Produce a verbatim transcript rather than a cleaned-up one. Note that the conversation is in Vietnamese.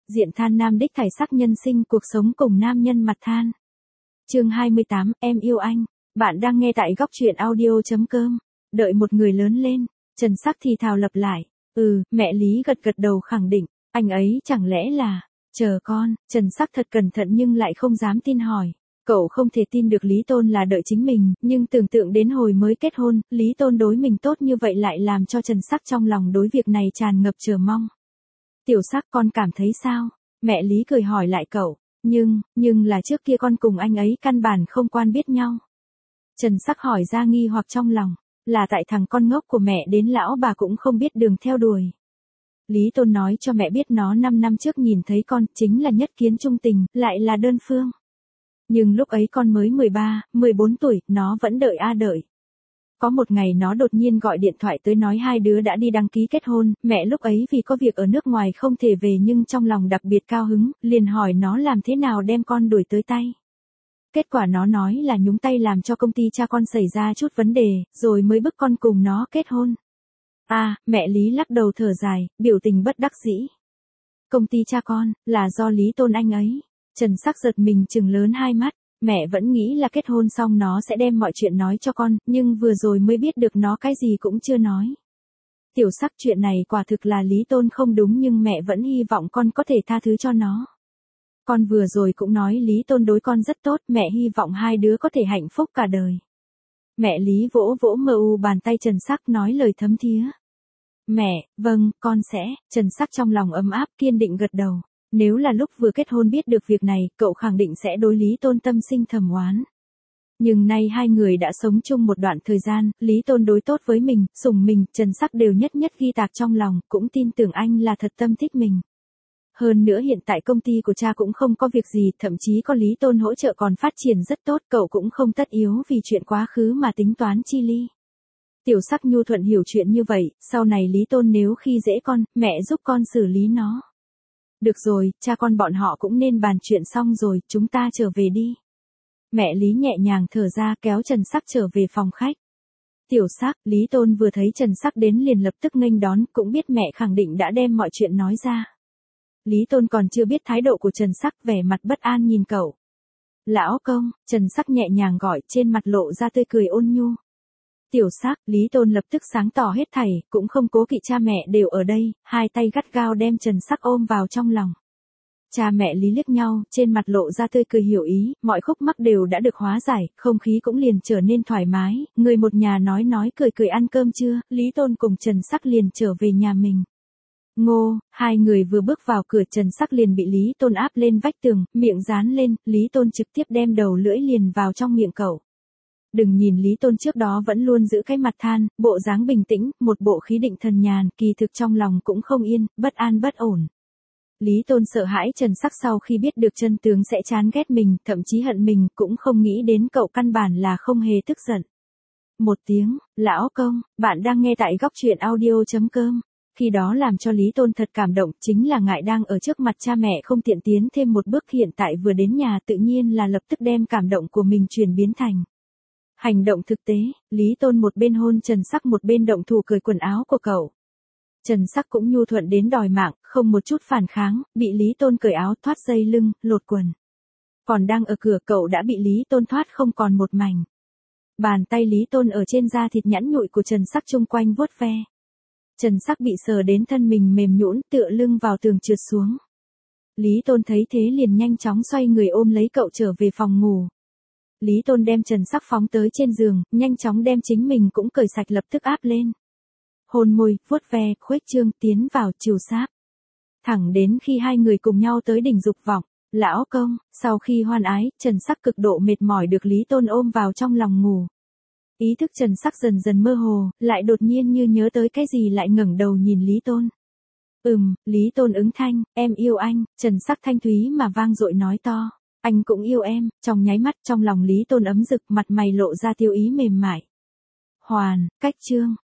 diện than nam đích thải sắc nhân sinh cuộc sống cùng nam nhân mặt than. Chương hai mươi tám, em yêu anh. Bạn đang nghe tại góc truyện audio.com. Đợi một người lớn lên, Trần Sắc thì thào lặp lại. Ừ, mẹ Lý gật gật đầu khẳng định, anh ấy chẳng lẽ là, chờ con, Trần Sắc thật cẩn thận nhưng lại không dám tin hỏi. Cậu không thể tin được Lý Tôn là đợi chính mình, nhưng tưởng tượng đến hồi mới kết hôn, Lý Tôn đối mình tốt như vậy lại làm cho Trần Sắc trong lòng đối việc này tràn ngập chờ mong. Tiểu Sắc, con cảm thấy sao? Mẹ Lý cười hỏi lại cậu. Nhưng, nhưng là trước kia con cùng anh ấy căn bản không quen biết nhau. Trần Sắc hỏi ra nghi hoặc trong lòng, là tại thằng con ngốc của mẹ đến lão bà cũng không biết đường theo đuổi. Lý Tôn nói cho mẹ biết nó năm năm trước nhìn thấy con, chính là nhất kiến trung tình, lại là đơn phương. Nhưng lúc ấy con mới mười ba, mười bốn tuổi, nó vẫn đợi a đợi. Có một ngày nó đột nhiên gọi điện thoại tới nói hai đứa đã đi đăng ký kết hôn, mẹ lúc ấy vì có việc ở nước ngoài không thể về nhưng trong lòng đặc biệt cao hứng, liền hỏi nó làm thế nào đem con đuổi tới tay. Kết quả nó nói là nhúng tay làm cho công ty cha con xảy ra chút vấn đề, rồi mới bức con cùng nó kết hôn. À, mẹ Lý lắc đầu thở dài, biểu tình bất đắc dĩ. Công ty cha con, là do Lý Tôn anh ấy. Trần Sắc giật mình trừng lớn hai mắt, mẹ vẫn nghĩ là kết hôn xong nó sẽ đem mọi chuyện nói cho con, nhưng vừa rồi mới biết được nó cái gì cũng chưa nói. Tiểu Sắc, chuyện này quả thực là Lý Tôn không đúng nhưng mẹ vẫn hy vọng con có thể tha thứ cho nó. Con vừa rồi cũng nói Lý Tôn đối con rất tốt, mẹ hy vọng hai đứa có thể hạnh phúc cả đời. Mẹ Lý vỗ vỗ mờ u bàn tay Trần Sắc nói lời thấm thía. Mẹ, vâng, con sẽ, Trần Sắc trong lòng ấm áp kiên định gật đầu. Nếu là lúc vừa kết hôn biết được việc này, cậu khẳng định sẽ đối Lý Tôn tâm sinh thầm oán. Nhưng nay hai người đã sống chung một đoạn thời gian, Lý Tôn đối tốt với mình, sủng mình, Trần Sắc đều nhất nhất ghi tạc trong lòng, cũng tin tưởng anh là thật tâm thích mình. Hơn nữa hiện tại công ty của cha cũng không có việc gì, thậm chí có Lý Tôn hỗ trợ còn phát triển rất tốt, cậu cũng không tất yếu vì chuyện quá khứ mà tính toán chi ly. Tiểu Sắc nhu thuận hiểu chuyện như vậy, sau này Lý Tôn nếu khi dễ con, mẹ giúp con xử lý nó. Được rồi, cha con bọn họ cũng nên bàn chuyện xong rồi, chúng ta trở về đi. Mẹ Lý nhẹ nhàng thở ra kéo Trần Sắc trở về phòng khách. Tiểu Sắc, Lý Tôn vừa thấy Trần Sắc đến liền lập tức nghênh đón, cũng biết mẹ khẳng định đã đem mọi chuyện nói ra. Lý Tôn còn chưa biết thái độ của Trần Sắc, vẻ mặt bất an nhìn cậu. Lão công, Trần Sắc nhẹ nhàng gọi, trên mặt lộ ra tươi cười ôn nhu. Tiểu Sắc, Lý Tôn lập tức sáng tỏ hết thảy, cũng không cố kỵ cha mẹ đều ở đây, hai tay gắt gao đem Trần Sắc ôm vào trong lòng. Cha mẹ Lý liếc nhau, trên mặt lộ ra tươi cười hiểu ý, mọi khúc mắc đều đã được hóa giải, không khí cũng liền trở nên thoải mái, người một nhà nói nói cười cười ăn cơm trưa, Lý Tôn cùng Trần Sắc liền trở về nhà mình. Ngô, hai người vừa bước vào cửa Trần Sắc liền bị Lý Tôn áp lên vách tường, miệng dán lên, Lý Tôn trực tiếp đem đầu lưỡi liền vào trong miệng cậu. Đừng nhìn Lý Tôn trước đó vẫn luôn giữ cái mặt than, bộ dáng bình tĩnh, một bộ khí định thần nhàn, kỳ thực trong lòng cũng không yên, bất an bất ổn. Lý Tôn sợ hãi Trần Sắc sau khi biết được chân tướng sẽ chán ghét mình, thậm chí hận mình, cũng không nghĩ đến cậu căn bản là không hề tức giận. Một tiếng, lão công, bạn đang nghe tại góc truyện audio.com. Khi đó làm cho Lý Tôn thật cảm động, chính là ngại đang ở trước mặt cha mẹ không tiện tiến thêm một bước, hiện tại vừa đến nhà tự nhiên là lập tức đem cảm động của mình chuyển biến thành hành động thực tế. Lý Tôn một bên hôn Trần Sắc một bên động thủ cởi quần áo của cậu. Trần Sắc cũng nhu thuận đến đòi mạng, không một chút phản kháng, bị Lý Tôn cởi áo thoát dây lưng, lột quần. Còn đang ở cửa cậu đã bị Lý Tôn thoát không còn một mảnh. Bàn tay Lý Tôn ở trên da thịt nhẵn nhụi của Trần Sắc chung quanh vuốt ve. Trần Sắc bị sờ đến thân mình mềm nhũn, tựa lưng vào tường trượt xuống. Lý Tôn thấy thế liền nhanh chóng xoay người ôm lấy cậu trở về phòng ngủ. Lý Tôn đem Trần Sắc phóng tới trên giường, nhanh chóng đem chính mình cũng cởi sạch lập tức áp lên. Hôn môi, vuốt ve, khuếch trương, tiến vào, chiều sáp. Thẳng đến khi hai người cùng nhau tới đỉnh dục vọng. Lão công, sau khi hoan ái, Trần Sắc cực độ mệt mỏi được Lý Tôn ôm vào trong lòng ngủ. Ý thức Trần Sắc dần dần mơ hồ, lại đột nhiên như nhớ tới cái gì lại ngẩng đầu nhìn Lý Tôn. Ừm, Lý Tôn ứng thanh, em yêu anh, Trần Sắc thanh thúy mà vang dội nói to. Anh cũng yêu em, trong nháy mắt trong lòng Lý Tôn ấm rực, mặt mày lộ ra tiêu ý mềm mại. Hoàn, cách chương.